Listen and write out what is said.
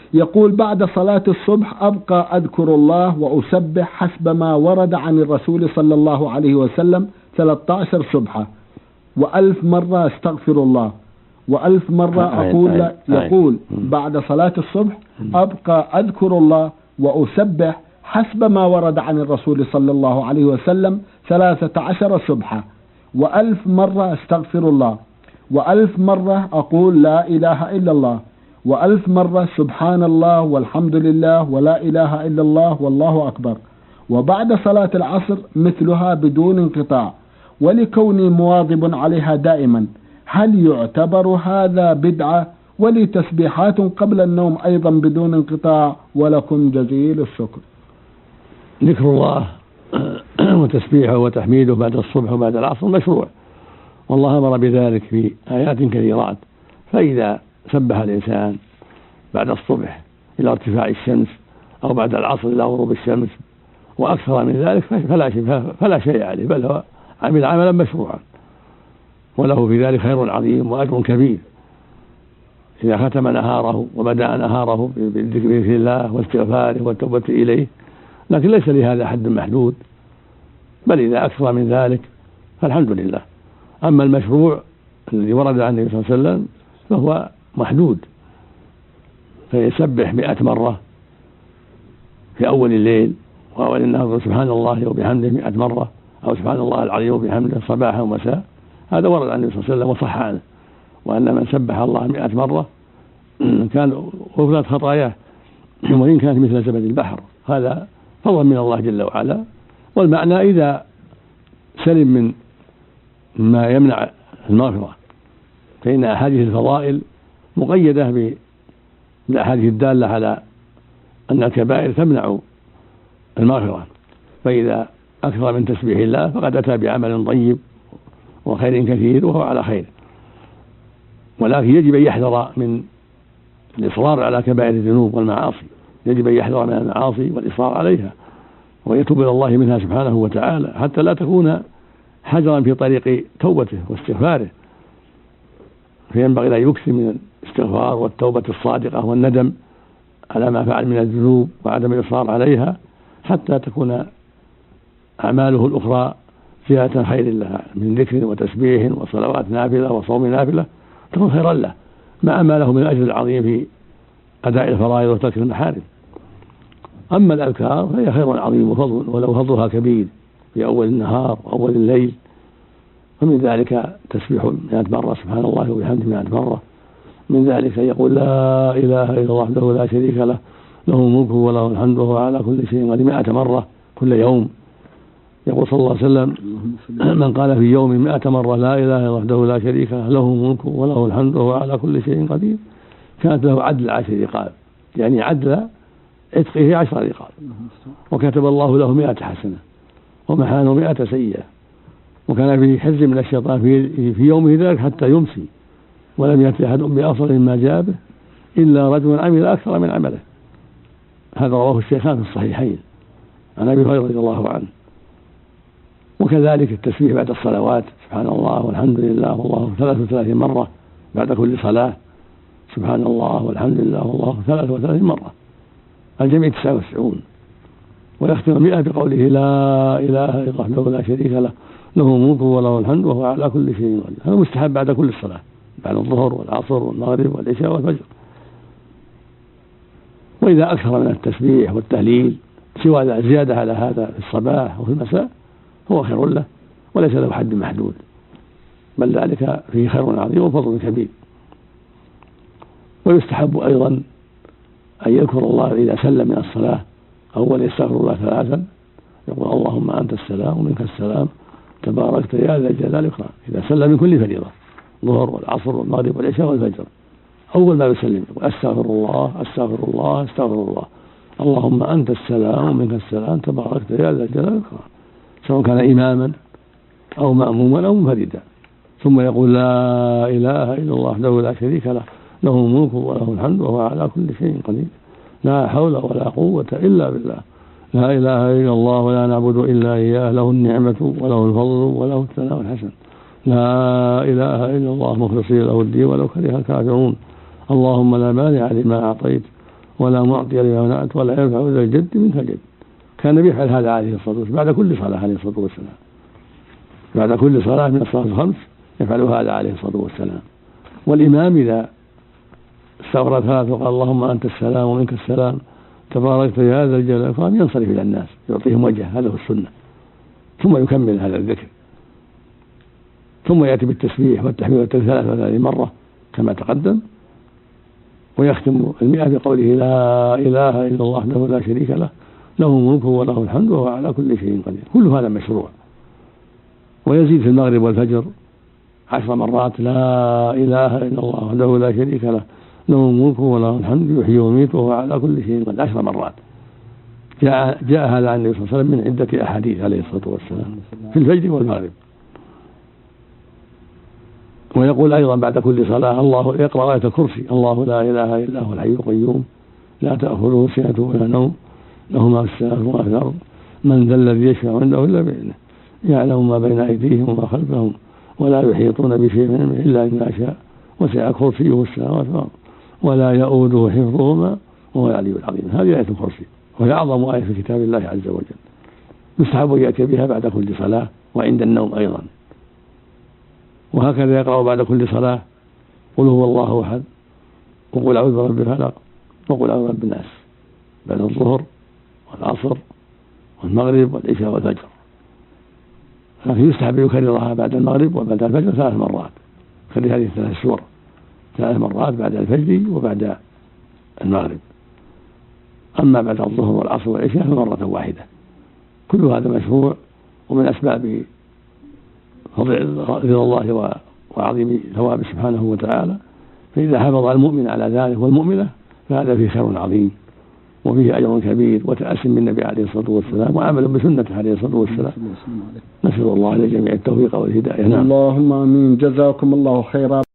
يقول بعد صلاة الصبح أبقى أذكر الله وأسبح حسب ما ورد عن الرسول صلى الله عليه وسلم 13 سبحة، و1000 مرة استغفر الله، و1000 مرة أقول يقول بعد صلاة الصبح أبقى أذكر الله وأسبح حسب ما ورد عن الرسول صلى الله عليه وسلم 13 سبحة، و1000 مرة استغفر الله، و1000 مرة أقول لا إله إلا الله، و1000 مرة سبحان الله والحمد لله ولا إله إلا الله والله أكبر. وبعد صلاة العصر مثلها بدون انقطاع، ولكوني مواظب عليها دائما. هل يعتبر هذا بدعة؟ ولي تسبيحات قبل النوم أيضا بدون انقطاع، ولكم جزيل الشكر. ذكر الله وتسبيحه وتحميده بعد الصبح وبعد العصر مشروع، والله أمر بذلك في آيات كثيرات. فإذا سبح الإنسان بعد الصبح إلى ارتفاع الشمس أو بعد العصر إلى غروب الشمس وأكثر من ذلك فلا شيء عليه، بل هو عمل عملا مشروعا، وله في ذلك خير عظيم وأجر كبير إذا ختم نهاره وبدأ نهاره بذكر الله واستغفاره والتوبة إليه. لكن ليس لهذا حد محدود، بل إذا أكثر من ذلك فالحمد لله. أما المشروع الذي ورد عن النبي صلى الله عليه وسلم فهو محدود، فيسبح 100 مرة في أول الليل وأول النهار، سبحان الله وبحمده 100 مرة، أو سبحان الله العظيم وبحمده صباحا ومساء. هذا ورد عن النبي صلى الله عليه وسلم وصح عنه، وأن من سبح الله 100 مرة كان غفرت خطاياه وإن كانت مثل زبد البحر. هذا فضل من الله جل وعلا. والمعنى إذا سلم من ما يمنع المغفرة، فإن أحاديث الفضائل مقيدة بالأحاديث الدالة على أن الكبائر تمنع المغفرة، فإذا أكثر من تسبيح الله فقد أتى بعمل طيب وخير كثير وهو على خير. ولكن يجب أن يحذر من الإصرار على كبائر الذنوب والمعاصي، يجب أن يحذر من المعاصي والإصرار عليها ويتوب إلى الله منها سبحانه وتعالى، حتى لا تكون حجرا في طريق توبته واستغفاره. فينبغي أن يكثر من الاستغفار والتوبة الصادقة والندم على ما فعل من الذنوب وعدم الإصرار عليها، حتى تكون أعماله الأخرى فيها خير لها من ذكر وتسبيح وصلوات نافلة وصوم نافلة تكون خيرا له، مع ما له من الأجر العظيم في أداء الفرائض وترك المحارم. أما الأذكار فهي خير عظيم وفضل، ولو فضلها كبير في أول النهار وأول الليل. ومن ذلك تسبيح 100 مرة سبحان الله وبحمده 100 مرة. من ذلك يقول لا إله إلا الله وحده لا شريك له، له الملك وله الحمد وهو على كل شيء قدير 100 مرة كل يوم. يقول صلى الله عليه وسلم من قال في يوم 100 مرة لا إله إلا الله وحده لا شريك له، له الملك وله الحمد وهو على كل شيء قدير، كانت له عدل 10 رقاب، يعني عدل عتقه 10 رقاب، وكتب الله له 100 حسنة ومحانه 100 سيئة، وكان في حرز من الشيطان في يومه ذلك حتى يمسي، ولم يأتي أحد بأفضل مما جاء به إلا رجل عمل أكثر من عمله. هذا رواه الشيخان في الصحيحين عن أبي هريرة رضي الله عنه. وكذلك التسبيح بعد الصلوات سبحان الله والحمد لله والله 33 مرة بعد كل صلاة، سبحان الله والحمد لله والله 33 مرة، الجميع 99. ويختم 100 بقوله لا إله إلا الله وحده لا شريك له، له الملك وله الحمد وهو على كل شيء قدير. هذا مستحب بعد كل الصلاة، بعد الظهر والعصر والمغرب والعشاء والفجر. وإذا أكثر من التسبيح والتهليل سوى ذلك زيادة على هذا في الصباح وفي المساء هو خير له، وليس له حد محدود، بل ذلك فيه خير عظيم وفضل كبير. ويستحب أيضا أن يذكر الله إذا سلم من الصلاة أولا يستغفر الله 3، يقول اللهم أنت السلام ومنك السلام تباركت يا ذا الجلال والإكرام، إذا سلم من كل فريضة الظهر والعصر والمغرب والعشاء والفجر. أول ما يسلم يقول أستغفر الله أستغفر الله أستغفر الله، اللهم أنت السلام ومنك السلام تباركت يا ذا الجلال والإكرام، سواء كان إماما أو مأموما أو منفردا. ثم يقول لا إله إلا الله وحده لا شريك له، له الملك وله الحمد وهو على كل شيء قدير، لا حول ولا قوة إلا بالله، لا إله إلا الله ولا نعبد إلا إياه، له النعمة وله الفضل وله الثناء الحسن، لا إله إلا الله مخلصين له الدين ولو كره الكافرون، اللهم لا مانع لما أعطيت ولا معطي لما منعت ولا يرفع ذا الجد منك الجد. كان يفعل هذا عليه الصلاة والسلام بعد كل صلاة عليه الصلاة والسلام، بعد كل صلاة من الصلاة الخمس يفعل هذا عليه الصلاة والسلام. والإمام إذا استغفر ثلاث وقال اللهم أنت السلام ومنك السلام تباركت يا ذا الجلال والإكرام ينصرف إلى الناس يعطيهم وجهه، هذا هو السنة، ثم يكمل هذا الذكر، ثم يأتي بالتسبيح والتحميد والتكبير 33 مرة كما تقدم، ويختم 100 بقوله لا إله إلا الله وحده لا شريك له له الملك وله الحمد وهو على كل شيء قدير. كل هذا مشروع. ويزيد في المغرب والفجر 10 مرات لا إله إلا الله وحده لا شريك له له الملك وله الحمد يحيي ويميت وهو على كل شيء قدير 10 مرات. جاء هذا عن النبي صلى الله عليه وسلم من عدة أحاديث عليه الصلاة والسلام في الفجر والمغرب. ويقول أيضا بعد كل صلاة الله يقرأ آية الكرسي الله لا إله إلا هو الحي القيوم لا تأخذه سنة ولا نوم له ما في السماوات وما في الأرض من ذا الذي يشفع عنده إلا بإذنه يعلم ما بين أيديهم وما خلفهم ولا يحيطون بشيء من علمه إلا بما شاء وسع كرسيه السماوات والأرض ولا يؤوده حفظهما وهو العلي العظيم. هذه آية الكرسي وهي أعظم آية في كتاب الله عز وجل. يستحب أن يأتي بها بعد كل صلاة وعند النوم أيضا. وهكذا يقرأ بعد كل صلاة قل هو الله أحد وقل أعوذ برب الفلق وقل أعوذ برب الناس بعد الظهر والعصر والمغرب والعشاء والفجر. لكن يستحب يكررها بعد المغرب وبعد الفجر 3 مرات. يكرر هذه 3 سور 3 مرات بعد الفجر وبعد المغرب. أما بعد الظهر والعصر والعشاء فمرة واحدة. كل هذا مشروع ومن أسباب فضل رضا الله وعظيم ثوابه سبحانه وتعالى. فإذا حافظ المؤمن على ذلك والمؤمنة فهذا فيه خير عظيم وفيه أجر كبير وتأس بالنبي عليه الصلاة والسلام وعمل بسنته عليه الصلاة والسلام. نسأل الله لجميع التوفيق والهداية. اللهم آمين. جزاكم الله خيرا.